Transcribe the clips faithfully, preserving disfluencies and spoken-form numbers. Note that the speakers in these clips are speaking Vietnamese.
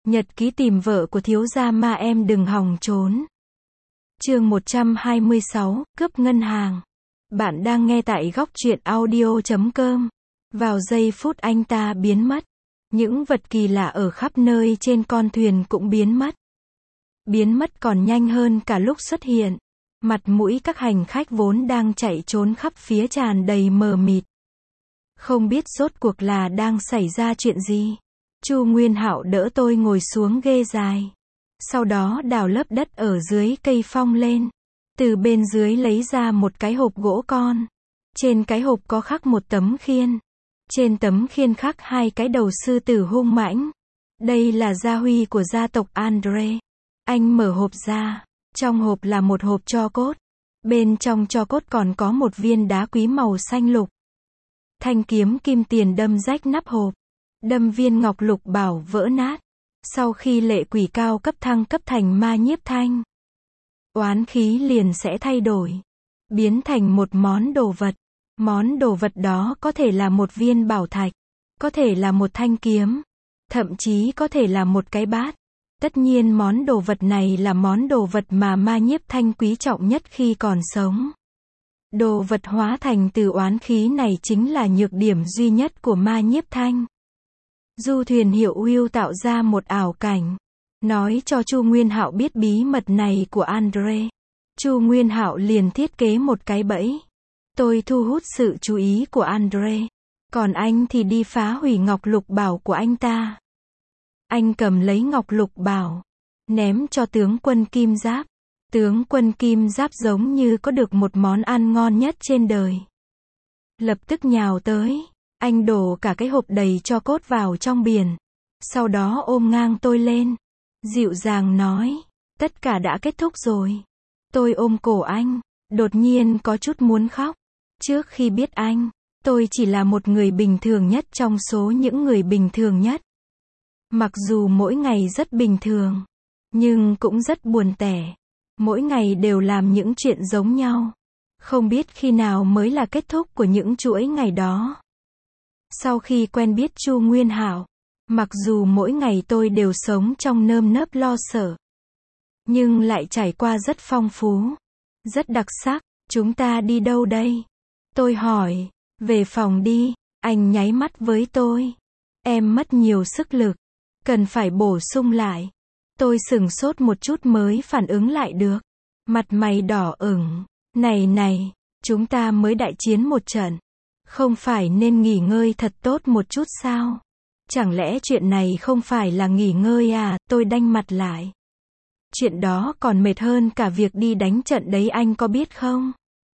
Nhật ký tìm vợ của thiếu gia ma em đừng hòng trốn. Chương một trăm hai mươi sáu, cướp ngân hàng. Bạn đang nghe tại góc truyện audio chấm com. Vào giây phút anh ta biến mất, những vật kỳ lạ ở khắp nơi trên con thuyền cũng biến mất. Biến mất còn nhanh hơn cả lúc xuất hiện. Mặt mũi các hành khách vốn đang chạy trốn khắp phía tràn đầy mờ mịt. Không biết rốt cuộc là đang xảy ra chuyện gì. Chu Nguyên Hạo đỡ tôi ngồi xuống ghế dài. Sau đó đào lớp đất ở dưới cây phong lên. Từ bên dưới lấy ra một cái hộp gỗ con. Trên cái hộp có khắc một tấm khiên. Trên tấm khiên khắc hai cái đầu sư tử hung mãnh. Đây là gia huy của gia tộc Andre. Anh mở hộp ra. Trong hộp là một hộp tro cốt. Bên trong tro cốt còn có một viên đá quý màu xanh lục. Thanh kiếm kim tiền đâm rách nắp hộp. Đâm viên ngọc lục bảo vỡ nát. Sau khi lệ quỷ cao cấp thăng cấp thành ma nhiếp thanh, oán khí liền sẽ thay đổi. Biến thành một món đồ vật. Món đồ vật đó có thể là một viên bảo thạch. Có thể là một thanh kiếm. Thậm chí có thể là một cái bát. Tất nhiên món đồ vật này là món đồ vật mà ma nhiếp thanh quý trọng nhất khi còn sống. Đồ vật hóa thành từ oán khí này chính là nhược điểm duy nhất của ma nhiếp thanh. Du thuyền Hiệu Hưu tạo ra một ảo cảnh, nói cho Chu Nguyên Hạo biết bí mật này của Andre. Chu Nguyên Hạo liền thiết kế một cái bẫy. Tôi thu hút sự chú ý của Andre, còn anh thì đi phá hủy ngọc lục bảo của anh ta. Anh cầm lấy ngọc lục bảo, ném cho tướng quân Kim Giáp. Tướng quân Kim Giáp giống như có được một món ăn ngon nhất trên đời. Lập tức nhào tới. Anh đổ cả cái hộp đầy tro cốt vào trong biển. Sau đó ôm ngang tôi lên. Dịu dàng nói. Tất cả đã kết thúc rồi. Tôi ôm cổ anh. Đột nhiên có chút muốn khóc. Trước khi biết anh, tôi chỉ là một người bình thường nhất trong số những người bình thường nhất. Mặc dù mỗi ngày rất bình thường, nhưng cũng rất buồn tẻ. Mỗi ngày đều làm những chuyện giống nhau. Không biết khi nào mới là kết thúc của những chuỗi ngày đó. Sau khi quen biết Chu Nguyên Hạo, mặc dù mỗi ngày tôi đều sống trong nơm nớp lo sợ, nhưng lại trải qua rất phong phú, rất đặc sắc. Chúng ta đi đâu đây? Tôi hỏi. Về phòng đi. Anh nháy mắt với tôi. Em mất nhiều sức lực, cần phải bổ sung lại. Tôi sửng sốt một chút mới phản ứng lại được. Mặt mày đỏ ửng. Này này, chúng ta mới đại chiến một trận. Không phải nên nghỉ ngơi thật tốt một chút sao? Chẳng lẽ chuyện này không phải là nghỉ ngơi à? Tôi đanh mặt lại. Chuyện đó còn mệt hơn cả việc đi đánh trận đấy, anh có biết không?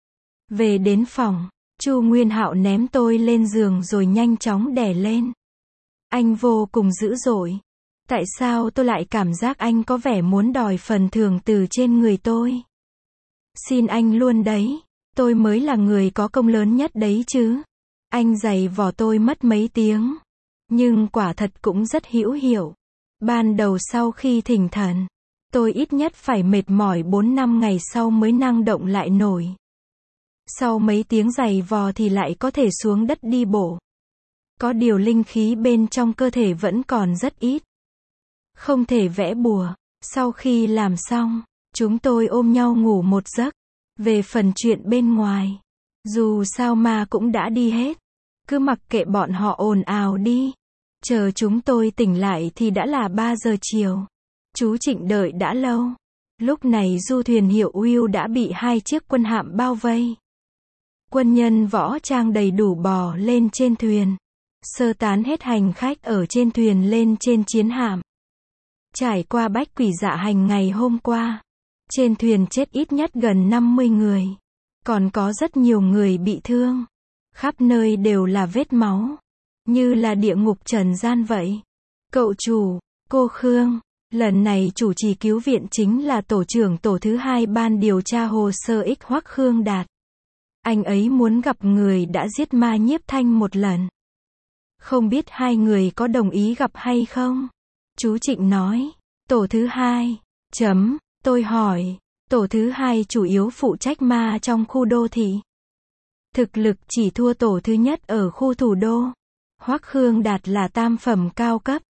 Về đến phòng, Chu Nguyên Hạo ném tôi lên giường rồi nhanh chóng đè lên. Anh vô cùng dữ dội. Tại sao tôi lại cảm giác anh có vẻ muốn đòi phần thưởng từ trên người tôi? Xin anh luôn đấy. Tôi mới là người có công lớn nhất đấy chứ. Anh giày vò tôi mất mấy tiếng. Nhưng quả thật cũng rất hữu hiệu. Ban đầu sau khi thỉnh thần, tôi ít nhất phải mệt mỏi bốn năm ngày sau mới năng động lại nổi. Sau mấy tiếng giày vò thì lại có thể xuống đất đi bộ. Có điều linh khí bên trong cơ thể vẫn còn rất ít. Không thể vẽ bùa. Sau khi làm xong, chúng tôi ôm nhau ngủ một giấc. Về phần chuyện bên ngoài, dù sao ma cũng đã đi hết. Cứ mặc kệ bọn họ ồn ào đi. Chờ chúng tôi tỉnh lại thì đã là ba giờ chiều. Chú Trịnh đợi đã lâu. Lúc này du thuyền Hiệu Hưu đã bị hai chiếc quân hạm bao vây. Quân nhân võ trang đầy đủ bò lên trên thuyền. Sơ tán hết hành khách ở trên thuyền lên trên chiến hạm. Trải qua bách quỷ dạ hành ngày hôm qua, trên thuyền chết ít nhất gần năm mươi người. Còn có rất nhiều người bị thương. Khắp nơi đều là vết máu. Như là địa ngục trần gian vậy. Cậu chủ, cô Khương, lần này chủ trì cứu viện chính là tổ trưởng tổ thứ hai ban điều tra hồ sơ X Hoắc Khương Đạt. Anh ấy muốn gặp người đã giết ma nhiếp thanh một lần. Không biết hai người có đồng ý gặp hay không? Chú Trịnh nói. Tổ thứ hai. Chấm. Tôi hỏi. Tổ thứ hai chủ yếu phụ trách ma trong khu đô thị. Thực lực chỉ thua tổ thứ nhất ở khu thủ đô. Hoắc Khương Đạt là tam phẩm cao cấp.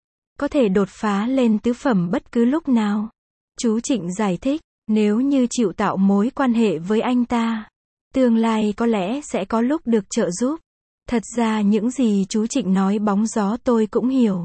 có thể đột phá lên tứ phẩm bất cứ lúc nào. Chú Trịnh giải thích, nếu như chịu tạo mối quan hệ với anh ta, tương lai có lẽ sẽ có lúc được trợ giúp. Thật ra những gì chú Trịnh nói bóng gió tôi cũng hiểu.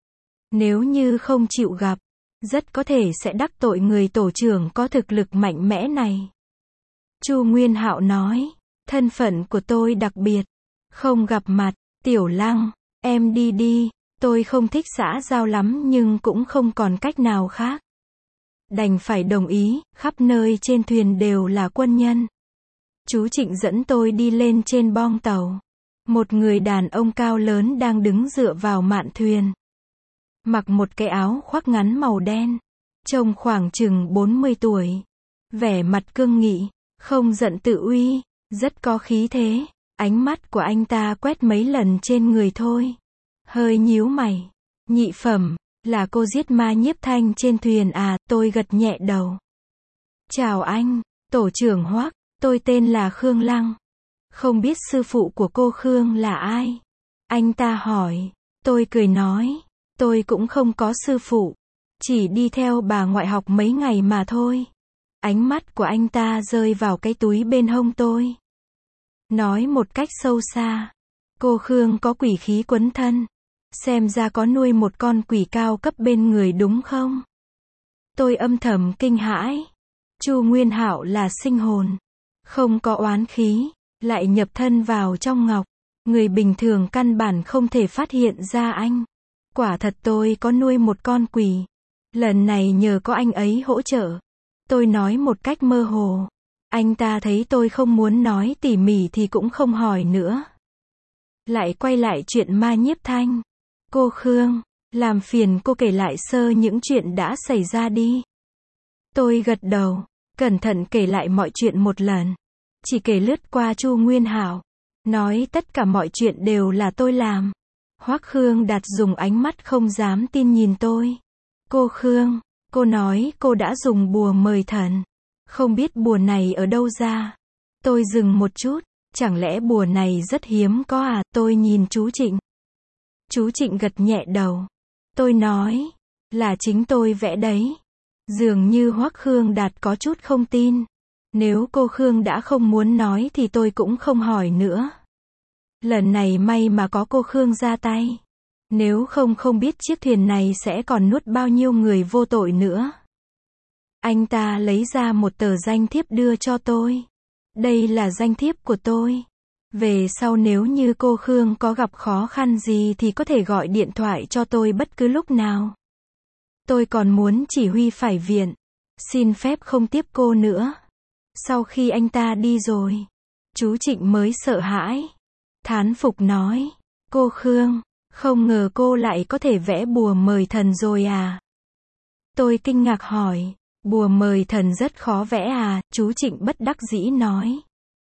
Nếu như không chịu gặp, rất có thể sẽ đắc tội người tổ trưởng có thực lực mạnh mẽ này. Chu Nguyên Hạo nói, thân phận của tôi đặc biệt, không gặp mặt, Tiểu Lăng, em đi đi, tôi không thích xã giao lắm nhưng cũng không còn cách nào khác. Đành phải đồng ý, khắp nơi trên thuyền đều là quân nhân. Chú Trịnh dẫn tôi đi lên trên bong tàu. Một người đàn ông cao lớn đang đứng dựa vào mạn thuyền. Mặc một cái áo khoác ngắn màu đen. Trông khoảng chừng bốn mươi tuổi. Vẻ mặt cương nghị, không giận tự uy, rất có khí thế. Ánh mắt của anh ta quét mấy lần trên người thôi. Hơi nhíu mày. Nhị phẩm, là cô giết ma Nhiếp Thanh trên thuyền à, tôi gật nhẹ đầu. Chào anh, tổ trưởng Hoắc, tôi tên là Khương Lăng. Không biết sư phụ của cô Khương là ai? Anh ta hỏi. Tôi cười nói, tôi cũng không có sư phụ, chỉ đi theo bà ngoại học mấy ngày mà thôi. Ánh mắt của anh ta rơi vào cái túi bên hông tôi. Nói một cách sâu xa, cô Khương có quỷ khí quấn thân. Xem ra có nuôi một con quỷ cao cấp bên người đúng không? Tôi âm thầm kinh hãi. Chu Nguyên Hạo là sinh hồn, không có oán khí, lại nhập thân vào trong ngọc. Người bình thường căn bản không thể phát hiện ra anh. Quả thật tôi có nuôi một con quỷ. Lần này nhờ có anh ấy hỗ trợ. Tôi nói một cách mơ hồ. Anh ta thấy tôi không muốn nói tỉ mỉ thì cũng không hỏi nữa. Lại quay lại chuyện ma Nhiếp Thanh. Cô Khương, làm phiền cô kể lại sơ những chuyện đã xảy ra đi. Tôi gật đầu, cẩn thận kể lại mọi chuyện một lần. Chỉ kể lướt qua Chu Nguyên Hạo, nói tất cả mọi chuyện đều là tôi làm. Hoắc Khương Đạt dùng ánh mắt không dám tin nhìn tôi. Cô Khương, cô nói cô đã dùng bùa mời thần. Không biết bùa này ở đâu ra. Tôi dừng một chút, chẳng lẽ bùa này rất hiếm có à? Tôi nhìn chú Trịnh. Chú Trịnh gật nhẹ đầu. Tôi nói, là chính tôi vẽ đấy. Dường như Hoắc Khương Đạt có chút không tin. Nếu cô Khương đã không muốn nói thì tôi cũng không hỏi nữa. Lần này may mà có cô Khương ra tay. Nếu không không biết chiếc thuyền này sẽ còn nuốt bao nhiêu người vô tội nữa. Anh ta lấy ra một tờ danh thiếp đưa cho tôi. Đây là danh thiếp của tôi. Về sau nếu như cô Khương có gặp khó khăn gì thì có thể gọi điện thoại cho tôi bất cứ lúc nào. Tôi còn muốn chỉ huy phải viện. Xin phép không tiếp cô nữa. Sau khi anh ta đi rồi, chú Trịnh mới sợ hãi. Thán phục nói, cô Khương, không ngờ cô lại có thể vẽ bùa mời thần rồi à? Tôi kinh ngạc hỏi, bùa mời thần rất khó vẽ à? Chú Trịnh bất đắc dĩ nói.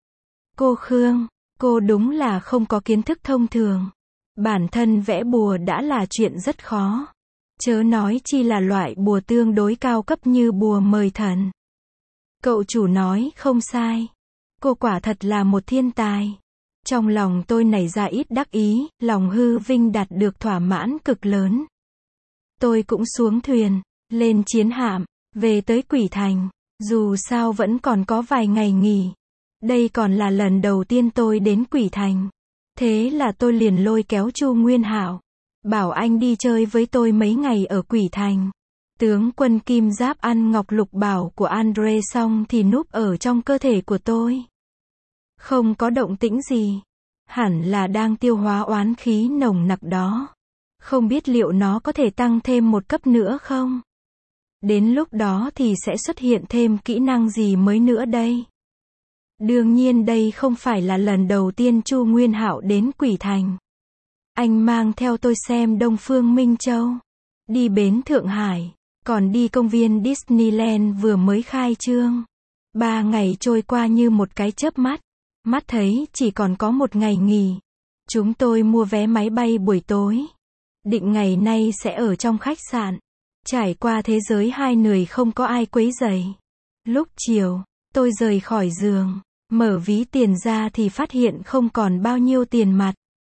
Cô Khương, cô đúng là không có kiến thức thông thường. Bản thân vẽ bùa đã là chuyện rất khó. Chớ nói chi là loại bùa tương đối cao cấp như bùa mời thần. Cậu chủ nói không sai. Cô quả thật là một thiên tài. Trong lòng tôi nảy ra ít đắc ý, lòng hư vinh đạt được thỏa mãn cực lớn. Tôi cũng xuống thuyền, lên chiến hạm, về tới Quỷ Thành. Dù sao vẫn còn có vài ngày nghỉ. Đây còn là lần đầu tiên tôi đến Quỷ Thành. Thế là tôi liền lôi kéo Chu Nguyên Hạo, bảo anh đi chơi với tôi mấy ngày ở Quỷ Thành. Tướng quân kim giáp ăn ngọc lục bảo của Andre xong thì núp ở trong cơ thể của tôi. Không có động tĩnh gì. Hẳn là đang tiêu hóa oán khí nồng nặc đó. Không biết liệu nó có thể tăng thêm một cấp nữa không? Đến lúc đó thì sẽ xuất hiện thêm kỹ năng gì mới nữa đây? Đương nhiên đây không phải là lần đầu tiên Chu Nguyên Hạo đến Quỷ Thành. Anh mang theo tôi xem Đông Phương Minh Châu, đi bến Thượng Hải, còn đi công viên Disneyland vừa mới khai trương. Ba ngày trôi qua như một cái chớp mắt. Mắt thấy chỉ còn có một ngày nghỉ. Chúng tôi mua vé máy bay buổi tối. Định ngày nay sẽ ở trong khách sạn. Trải qua thế giới hai người không có ai quấy rầy. Lúc chiều, tôi rời khỏi giường. Mở ví tiền ra thì phát hiện không còn bao nhiêu tiền mặt.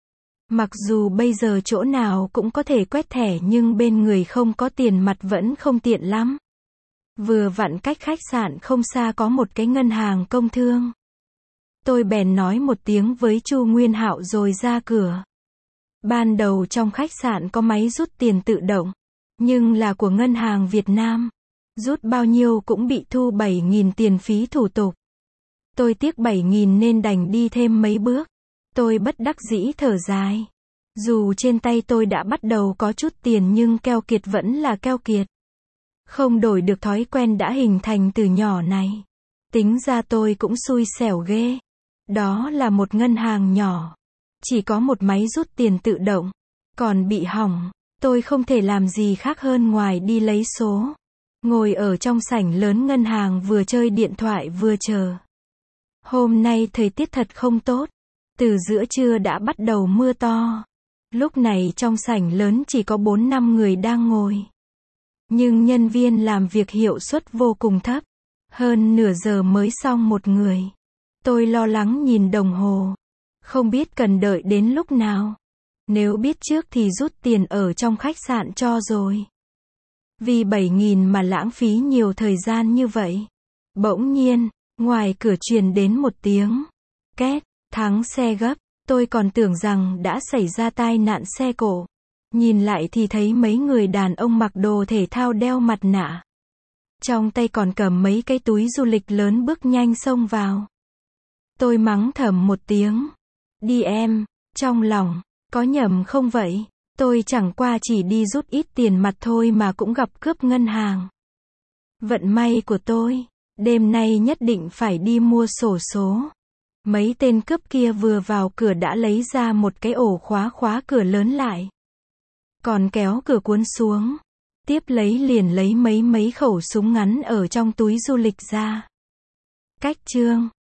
Mặc dù bây giờ chỗ nào cũng có thể quét thẻ nhưng bên người không có tiền mặt vẫn không tiện lắm. Vừa vặn cách khách sạn không xa có một cái ngân hàng công thương. Tôi bèn nói một tiếng với Chu Nguyên Hạo rồi ra cửa. Ban đầu trong khách sạn có máy rút tiền tự động, nhưng là của ngân hàng Việt Nam. Rút bao nhiêu cũng bị thu bảy nghìn tiền phí thủ tục. Tôi tiếc bảy nghìn nên đành đi thêm mấy bước. Tôi bất đắc dĩ thở dài. Dù trên tay tôi đã bắt đầu có chút tiền nhưng keo kiệt vẫn là keo kiệt. Không đổi được thói quen đã hình thành từ nhỏ này. Tính ra tôi cũng xui xẻo ghê. Đó là một ngân hàng nhỏ. Chỉ có một máy rút tiền tự động. Còn bị hỏng. Tôi không thể làm gì khác hơn ngoài đi lấy số. Ngồi ở trong sảnh lớn ngân hàng vừa chơi điện thoại vừa chờ. Hôm nay thời tiết thật không tốt. Từ giữa trưa đã bắt đầu mưa to. Lúc này trong sảnh lớn chỉ có bốn năm người đang ngồi. Nhưng nhân viên làm việc hiệu suất vô cùng thấp. Hơn nửa giờ mới xong một người. Tôi lo lắng nhìn đồng hồ. Không biết cần đợi đến lúc nào. Nếu biết trước thì rút tiền ở trong khách sạn cho rồi. Vì bảy nghìn mà lãng phí nhiều thời gian như vậy. Bỗng nhiên, ngoài cửa truyền đến một tiếng két, thắng xe gấp. Tôi còn tưởng rằng đã xảy ra tai nạn xe cộ. Nhìn lại thì thấy mấy người đàn ông mặc đồ thể thao đeo mặt nạ. Trong tay còn cầm mấy cái túi du lịch lớn bước nhanh xông vào. Tôi mắng thầm một tiếng. Đi em, trong lòng, có nhầm không vậy? Tôi chẳng qua chỉ đi rút ít tiền mặt thôi mà cũng gặp cướp ngân hàng. Vận may của tôi, đêm nay nhất định phải đi mua xổ số. Mấy tên cướp kia vừa vào cửa đã lấy ra một cái ổ khóa khóa cửa lớn lại. Còn kéo cửa cuốn xuống. Tiếp lấy liền lấy mấy mấy khẩu súng ngắn ở trong túi du lịch ra. Cách chương